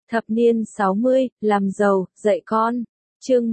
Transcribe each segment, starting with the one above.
Thập niên 60, làm giàu, dạy con. Chương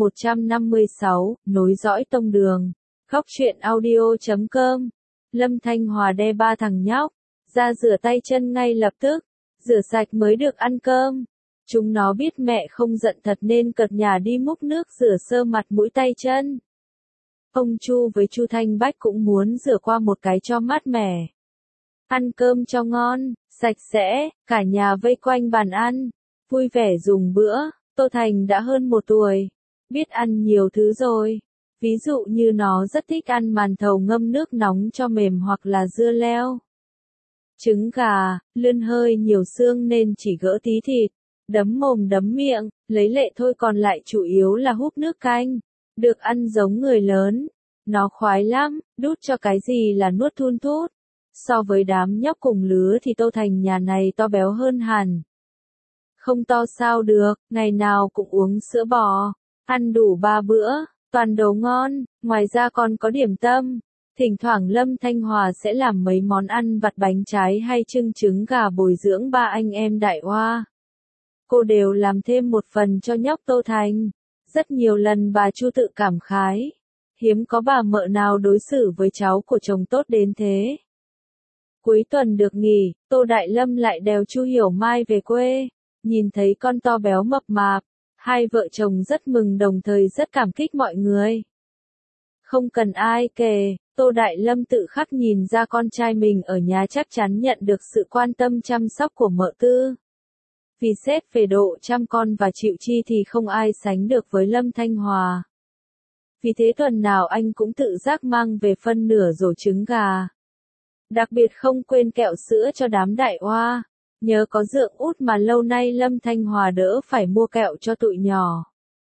156, nối dõi tông đường. Góc truyện audio.com. Lâm Thanh Hòa đe ba thằng nhóc, ra rửa tay chân ngay lập tức, rửa sạch mới được ăn cơm. Chúng nó biết mẹ không giận thật nên cợt nhả đi múc nước rửa sơ mặt mũi tay chân. Ông Chu với Chu Thanh Bách cũng muốn rửa qua một cái cho mát mẻ. Ăn cơm cho ngon, sạch sẽ, cả nhà vây quanh bàn ăn, vui vẻ dùng bữa. Tô Thành đã hơn 1 tuổi, biết ăn nhiều thứ rồi. Ví dụ như nó rất thích ăn màn thầu ngâm nước nóng cho mềm hoặc là dưa leo. Trứng gà, lươn hơi nhiều xương nên chỉ gỡ tí thịt, đấm mồm đấm miệng, lấy lệ thôi còn lại chủ yếu là húp nước canh. Được ăn giống người lớn, nó khoái lắm, đút cho cái gì là nuốt thun thút. So với đám nhóc cùng lứa thì Tô Thành nhà này to béo hơn hẳn. Không to sao được, ngày nào cũng uống sữa bò, ăn đủ 3 bữa, toàn đồ ngon, ngoài ra còn có điểm tâm. Thỉnh thoảng Lâm Thanh Hòa sẽ làm mấy món ăn vặt bánh trái hay trưng trứng gà bồi dưỡng ba anh em Đại Hoa. Cô đều làm thêm một phần cho nhóc Tô Thành. Rất nhiều lần bà Chu tự cảm khái, hiếm có bà mợ nào đối xử với cháu của chồng tốt đến thế. Cuối tuần được nghỉ, Tô Đại Lâm lại đèo Chu Hiểu Mai về quê. Nhìn thấy con to béo mập mạp, hai vợ chồng rất mừng đồng thời rất cảm kích mọi người. Không cần ai kể, Tô Đại Lâm tự khắc nhìn ra con trai mình ở nhà chắc chắn nhận được sự quan tâm chăm sóc của mợ Tư. Vì xét về độ chăm con và chịu chi thì không ai sánh được với Lâm Thanh Hòa. Vì thế tuần nào anh cũng tự giác mang về phân nửa rổ trứng gà. Đặc biệt không quên kẹo sữa cho đám Đại Hoa. Nhớ có dượng út mà lâu nay Lâm Thanh Hòa đỡ phải mua kẹo cho tụi nhỏ.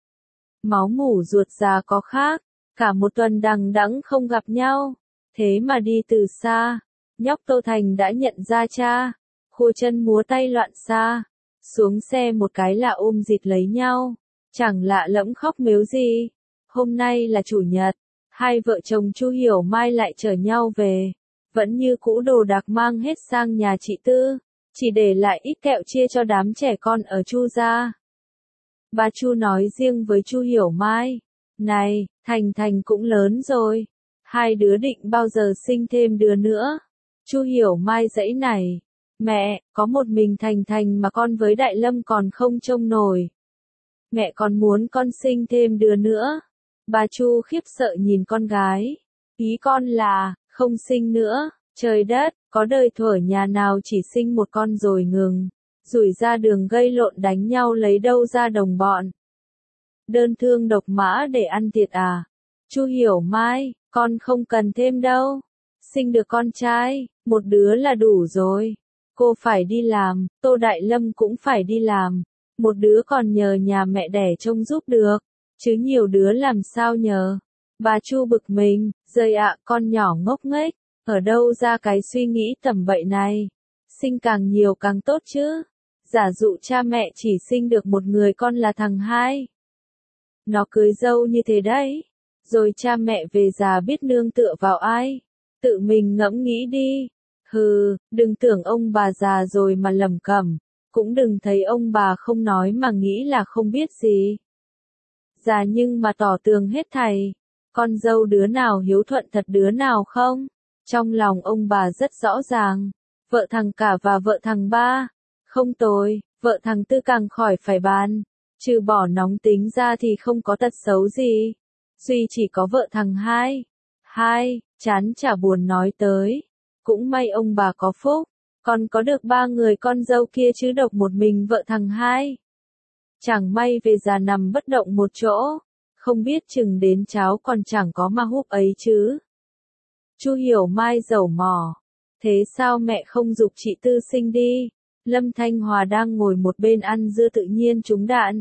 Máu mủ ruột già có khác, cả một tuần đằng đẵng không gặp nhau. Thế mà đi từ xa, nhóc Tô Thành đã nhận ra cha, khua chân múa tay loạn xạ. Xuống xe một cái là ôm dịt lấy nhau, chẳng lạ lẫm khóc mếu gì. Hôm nay là chủ nhật, hai vợ chồng Chu Hiểu Mai lại chở nhau về, vẫn như cũ đồ đạc mang hết sang nhà chị Tư, chỉ để lại ít kẹo chia cho đám trẻ con ở Chu gia. Bà Chu nói riêng với Chu Hiểu Mai, này, Thành cũng lớn rồi, hai đứa định bao giờ sinh thêm đứa nữa. Chu Hiểu Mai giãy nảy, mẹ, có một mình Thành mà con với Đại Lâm còn không trông nổi. Mẹ còn muốn con sinh thêm đứa nữa. Bà Chu khiếp sợ nhìn con gái. Ý con là, không sinh nữa, trời đất, có đời thuở nhà nào chỉ sinh một con rồi ngừng. Rủi ra đường gây lộn đánh nhau lấy đâu ra đồng bọn. Đơn thương độc mã để ăn thiệt à? Chu Hiểu Mai, con không cần thêm đâu. Sinh được con trai, một đứa là đủ rồi. Cô phải đi làm, Tô Đại Lâm cũng phải đi làm. Một đứa còn nhờ nhà mẹ đẻ trông giúp được, chứ nhiều đứa làm sao nhờ. Bà Chu bực mình, rời ạ, con nhỏ ngốc nghếch, ở đâu ra cái suy nghĩ tầm bậy này. Sinh càng nhiều càng tốt chứ. Giả dụ cha mẹ chỉ sinh được một người con là thằng hai. Nó cưới dâu như thế đấy. Rồi cha mẹ về già biết nương tựa vào ai. Tự mình ngẫm nghĩ đi. Hừ, đừng tưởng ông bà già rồi mà lẩm cẩm, cũng đừng thấy ông bà không nói mà nghĩ là không biết gì. Già nhưng mà tỏ tường hết thảy, con dâu đứa nào hiếu thuận thật đứa nào không? Trong lòng ông bà rất rõ ràng, vợ thằng cả và vợ thằng ba, không tồi, vợ thằng tư càng khỏi phải bàn, trừ bỏ nóng tính ra thì không có tật xấu gì. Duy chỉ có vợ thằng hai, chán chả buồn nói tới. Cũng may ông bà có phúc, còn có được 3 người con dâu kia chứ độc một mình vợ thằng hai. Chẳng may về già nằm bất động một chỗ, không biết chừng đến cháu còn chẳng có mà húp ấy chứ. Chu Hiểu Mai dầu mỏ, thế sao mẹ không giục chị Tư sinh đi? Lâm Thanh Hòa đang ngồi một bên ăn dưa tự nhiên trúng đạn.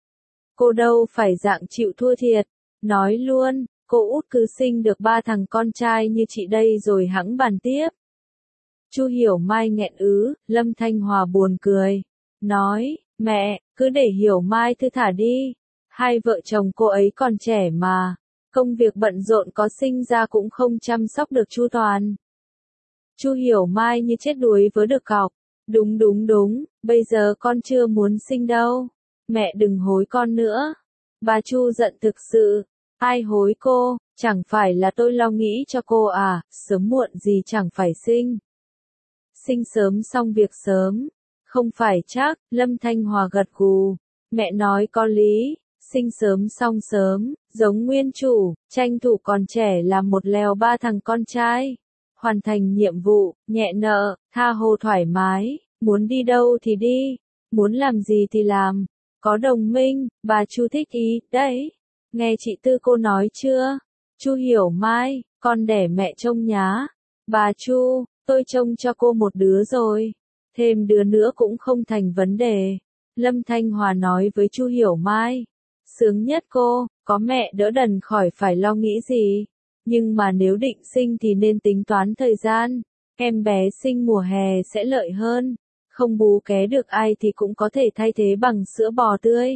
Cô đâu phải dạng chịu thua thiệt, nói luôn. Cô út cứ sinh được 3 thằng con trai như chị đây rồi hẵng bàn tiếp. Chu Hiểu Mai nghẹn Lâm Thanh Hòa buồn cười. Nói, mẹ, cứ để Hiểu Mai thư thả đi. Hai vợ chồng cô ấy còn trẻ mà. Công việc bận rộn có sinh ra cũng không chăm sóc được chu toàn. Chu Hiểu Mai như chết đuối với được cọc. Đúng đúng đúng, bây giờ con chưa muốn sinh đâu. Mẹ đừng hối con nữa. Bà Chu giận thực sự. Ai hối cô, chẳng phải là tôi lo nghĩ cho cô à, sớm muộn gì chẳng phải sinh. Sinh sớm xong việc sớm. Không phải chắc, Lâm Thanh Hòa gật gù. Mẹ nói có lý, sinh sớm xong sớm, giống nguyên chủ, tranh thủ còn trẻ làm một lèo ba thằng con trai. Hoàn thành nhiệm vụ, nhẹ nợ, tha hồ thoải mái, muốn đi đâu thì đi, muốn làm gì thì làm. Có đồng minh, bà Chu thích ý, đấy. Nghe chị Tư cô nói chưa? Chu Hiểu Mai, con đẻ mẹ trông nhá. Bà Chu, tôi trông cho cô một đứa rồi. Thêm đứa nữa cũng không thành vấn đề. Lâm Thanh Hòa nói với Chu Hiểu Mai. Sướng nhất cô, có mẹ đỡ đần khỏi phải lo nghĩ gì. Nhưng mà nếu định sinh thì nên tính toán thời gian. Em bé sinh mùa hè sẽ lợi hơn. Không bú ké được ai thì cũng có thể thay thế bằng sữa bò tươi.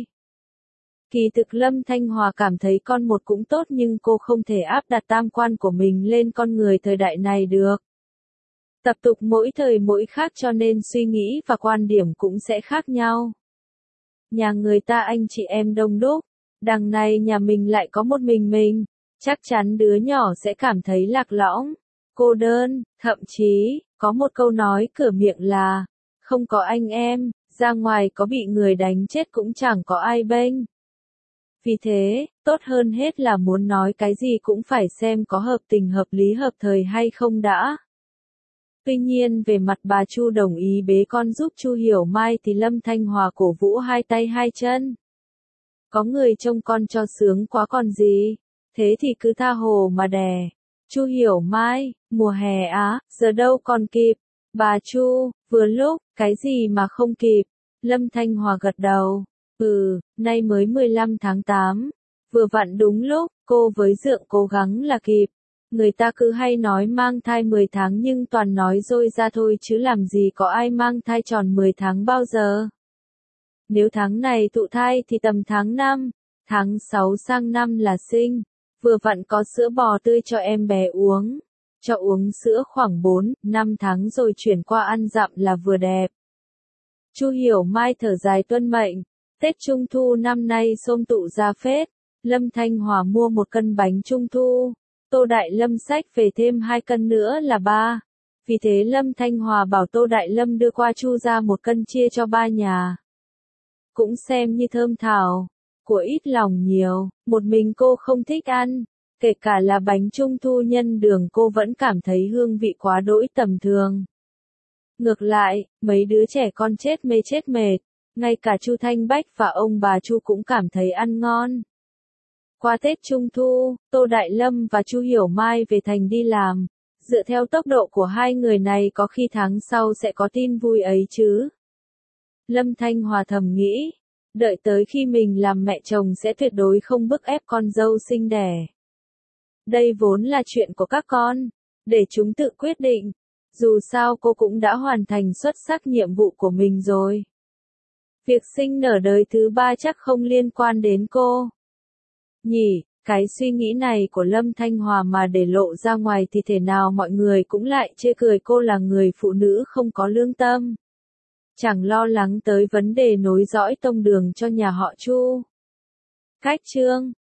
Kỳ thực Lâm Thanh Hòa cảm thấy con một cũng tốt nhưng cô không thể áp đặt tam quan của mình lên con người thời đại này được. Tập tục mỗi thời mỗi khác cho nên suy nghĩ và quan điểm cũng sẽ khác nhau. Nhà người ta anh chị em đông đúc, đằng này nhà mình lại có một mình, chắc chắn đứa nhỏ sẽ cảm thấy lạc lõng, cô đơn, thậm chí, có một câu nói cửa miệng là, không có anh em, ra ngoài có bị người đánh chết cũng chẳng có ai bênh. Vì thế, tốt hơn hết là muốn nói cái gì cũng phải xem có hợp tình hợp lý hợp thời hay không đã. Tuy nhiên về mặt bà Chu đồng ý bế con giúp Chu Hiểu Mai thì Lâm Thanh Hòa cổ vũ hai tay hai chân. Có người trông con cho sướng quá còn gì, thế thì cứ tha hồ mà đẻ. Chu Hiểu Mai, mùa hè á, giờ đâu còn kịp. Bà Chu, vừa lúc, cái gì mà không kịp. Lâm Thanh Hòa gật đầu. Nay mới 15 tháng 8. Vừa vặn đúng lúc, cô với Dượng cố gắng là kịp. Người ta cứ hay nói mang thai 10 tháng nhưng toàn nói dối ra thôi chứ làm gì có ai mang thai tròn 10 tháng bao giờ. Nếu tháng này thụ thai thì tầm tháng 5, tháng 6 sang năm là sinh. Vừa vặn có sữa bò tươi cho em bé uống. Cho uống sữa khoảng 4, 5 tháng rồi chuyển qua ăn dặm là vừa đẹp. Chu Hiểu Mai thở dài tuân mệnh. Tết Trung Thu năm nay xôm tụ ra phết. Lâm Thanh Hòa mua 1 cân bánh Trung Thu. Tô Đại Lâm xách về thêm 2 cân nữa là 3. Vì thế Lâm Thanh Hòa bảo Tô Đại Lâm đưa qua Chu ra 1 cân chia cho 3 nhà. Cũng xem như thơm thảo, của ít lòng nhiều, một mình cô không thích ăn, kể cả là bánh Trung Thu nhân đường cô vẫn cảm thấy hương vị quá đỗi tầm thường. Ngược lại, mấy đứa trẻ con chết mê chết mệt, ngay cả Chu Thanh Bách và ông bà Chu cũng cảm thấy ăn ngon. Qua Tết Trung Thu, Tô Đại Lâm và Chu Hiểu Mai về thành đi làm. Dựa theo tốc độ của hai người này có khi tháng sau sẽ có tin vui ấy chứ. Lâm Thanh Hòa thầm nghĩ, đợi tới khi mình làm mẹ chồng sẽ tuyệt đối không bức ép con dâu sinh đẻ. Đây vốn là chuyện của các con, để chúng tự quyết định. Dù sao cô cũng đã hoàn thành xuất sắc nhiệm vụ của mình rồi. Việc sinh nở đời thứ 3 chắc không liên quan đến cô. Nhỉ, cái suy nghĩ này của Lâm Thanh Hòa mà để lộ ra ngoài thì thể nào mọi người cũng lại chê cười cô là người phụ nữ không có lương tâm. Chẳng lo lắng tới vấn đề nối dõi tông đường cho nhà họ Chu. Cách chương